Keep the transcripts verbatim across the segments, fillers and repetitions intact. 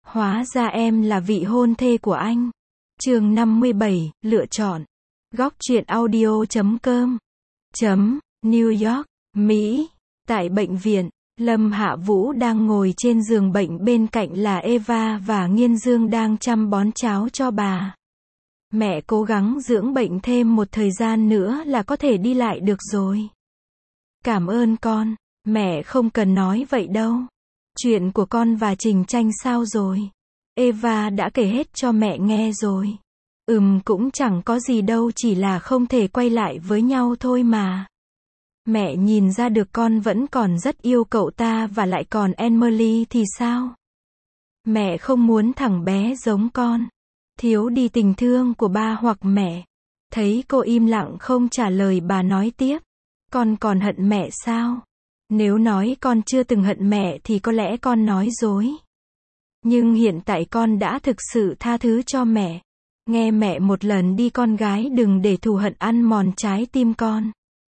Hóa ra em là vị hôn thê của anh. Chương năm mươi bảy, lựa chọn. Góc truyện audio chấm com. Chấm, New York, Mỹ. Tại bệnh viện, Lâm Hạ Vũ đang ngồi trên giường bệnh, bên cạnh là Eva và Nghiên Dương đang chăm bón cháo cho bà. Mẹ cố gắng dưỡng bệnh thêm một thời gian nữa là có thể đi lại được rồi. Cảm ơn con, mẹ không cần nói vậy đâu. Chuyện của con và Trình Tranh sao rồi? Eva đã kể hết cho mẹ nghe rồi. Ừm, cũng chẳng có gì đâu, chỉ là không thể quay lại với nhau thôi mà. Mẹ nhìn ra được con vẫn còn rất yêu cậu ta, và lại còn Emily thì sao? Mẹ không muốn thằng bé giống con, thiếu đi tình thương của ba hoặc mẹ. Thấy cô im lặng không trả lời, bà nói tiếp. Con còn hận mẹ sao? Nếu nói con chưa từng hận mẹ thì có lẽ con nói dối. Nhưng hiện tại con đã thực sự tha thứ cho mẹ. Nghe mẹ một lần đi con gái, đừng để thù hận ăn mòn trái tim con.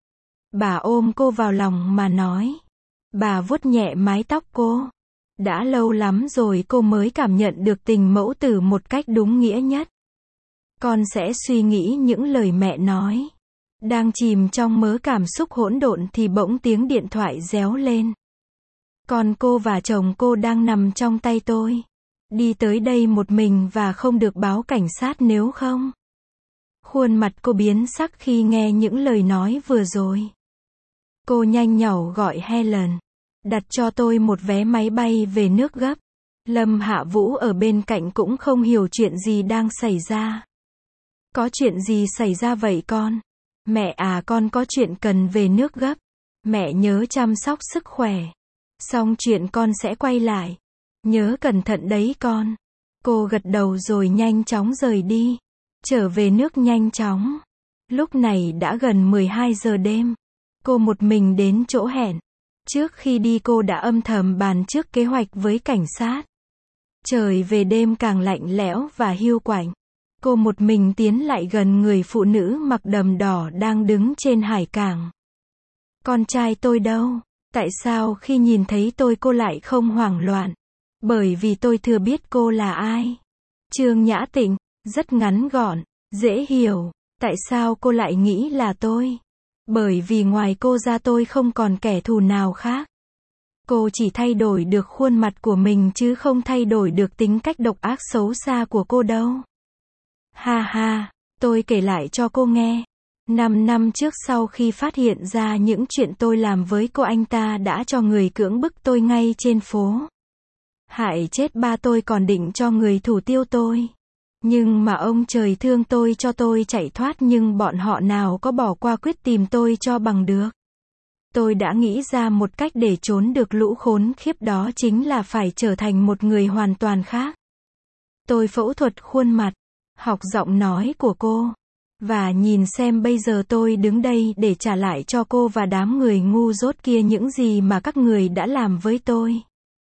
Bà ôm cô vào lòng mà nói. Bà vuốt nhẹ mái tóc cô. Đã lâu lắm rồi cô mới cảm nhận được tình mẫu tử một cách đúng nghĩa nhất. Con sẽ suy nghĩ những lời mẹ nói. Đang chìm trong mớ cảm xúc hỗn độn thì bỗng tiếng điện thoại réo lên. Còn cô và chồng cô đang nằm trong tay tôi. Đi tới đây một mình và không được báo cảnh sát nếu không. Khuôn mặt cô biến sắc khi nghe những lời nói vừa rồi. Cô nhanh nhảu gọi Helen. Đặt cho tôi một vé máy bay về nước gấp. Lâm Hạ Vũ ở bên cạnh cũng không hiểu chuyện gì đang xảy ra. Có chuyện gì xảy ra vậy con? Mẹ à, con có chuyện cần về nước gấp. Mẹ nhớ chăm sóc sức khỏe. Xong chuyện con sẽ quay lại. Nhớ cẩn thận đấy con. Cô gật đầu rồi nhanh chóng rời đi. Trở về nước nhanh chóng. Lúc này đã gần mười hai giờ đêm. Cô một mình đến chỗ hẹn. Trước khi đi cô đã âm thầm bàn trước kế hoạch với cảnh sát. Trời về đêm càng lạnh lẽo và hiu quạnh. Cô một mình tiến lại gần người phụ nữ mặc đầm đỏ đang đứng trên hải cảng. Con trai tôi đâu? Tại sao khi nhìn thấy tôi cô lại không hoảng loạn? Bởi vì tôi thừa biết cô là ai. Trương Nhã Tịnh, rất ngắn gọn, dễ hiểu. Tại sao cô lại nghĩ là tôi? Bởi vì ngoài cô ra tôi không còn kẻ thù nào khác. Cô chỉ thay đổi được khuôn mặt của mình chứ không thay đổi được tính cách độc ác xấu xa của cô đâu. Ha ha, tôi kể lại cho cô nghe. Năm năm trước, sau khi phát hiện ra những chuyện tôi làm với cô, anh ta đã cho người cưỡng bức tôi ngay trên phố. Hại chết ba tôi, còn định cho người thủ tiêu tôi. Nhưng mà ông trời thương tôi cho tôi chạy thoát, nhưng bọn họ nào có bỏ qua quyết tìm tôi cho bằng được. Tôi đã nghĩ ra một cách để trốn được lũ khốn khiếp đó, chính là phải trở thành một người hoàn toàn khác. Tôi phẫu thuật khuôn mặt, học giọng nói của cô. Và nhìn xem bây giờ tôi đứng đây để trả lại cho cô và đám người ngu dốt kia những gì mà các người đã làm với tôi.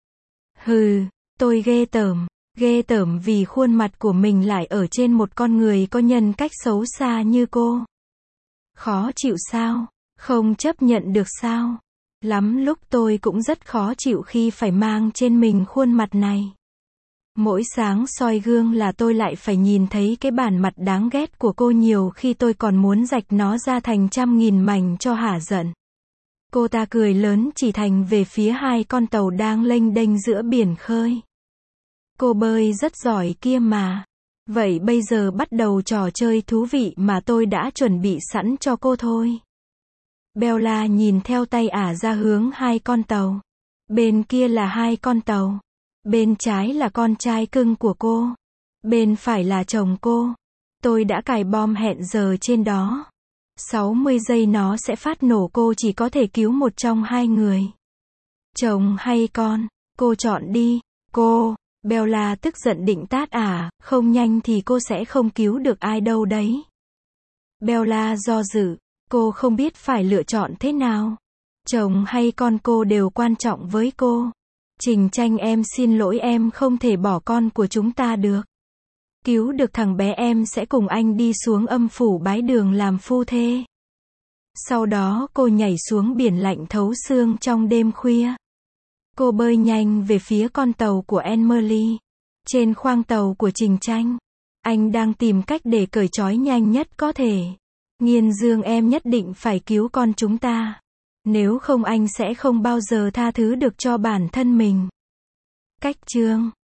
Hừ, tôi ghê tởm. Ghê tởm vì khuôn mặt của mình lại ở trên một con người có nhân cách xấu xa như cô. Khó chịu sao? Không chấp nhận được sao? Lắm lúc tôi cũng rất khó chịu khi phải mang trên mình khuôn mặt này. Mỗi sáng soi gương là tôi lại phải nhìn thấy cái bản mặt đáng ghét của cô, nhiều khi tôi còn muốn rạch nó ra thành trăm nghìn mảnh cho hả giận. Cô ta cười lớn chỉ thành về phía hai con tàu đang lênh đênh giữa biển khơi. Cô bơi rất giỏi kia mà. Vậy bây giờ bắt đầu trò chơi thú vị mà tôi đã chuẩn bị sẵn cho cô thôi. Bella nhìn theo tay ả ra hướng hai con tàu. Bên kia là hai con tàu. Bên trái là con trai cưng của cô. Bên phải là chồng cô. Tôi đã cài bom hẹn giờ trên đó. sáu mươi giây nó sẽ phát nổ, cô chỉ có thể cứu một trong hai người. Chồng hay con? Cô chọn đi. Cô. Bella tức giận định tát ả, không nhanh thì cô sẽ không cứu được ai đâu đấy. Bella do dự, cô không biết phải lựa chọn thế nào. Chồng hay con, cô đều quan trọng với cô. Trình Tranh, em xin lỗi, em không thể bỏ con của chúng ta được. Cứu được thằng bé em sẽ cùng anh đi xuống âm phủ bái đường làm phu thê. Sau đó cô nhảy xuống biển lạnh thấu xương trong đêm khuya. Cô bơi nhanh về phía con tàu của Emily. Trên khoang tàu của Trình Tranh, anh đang tìm cách để cởi trói nhanh nhất có thể. Nghiên Dương em nhất định phải cứu con chúng ta. Nếu không anh sẽ không bao giờ tha thứ được cho bản thân mình. Cách chương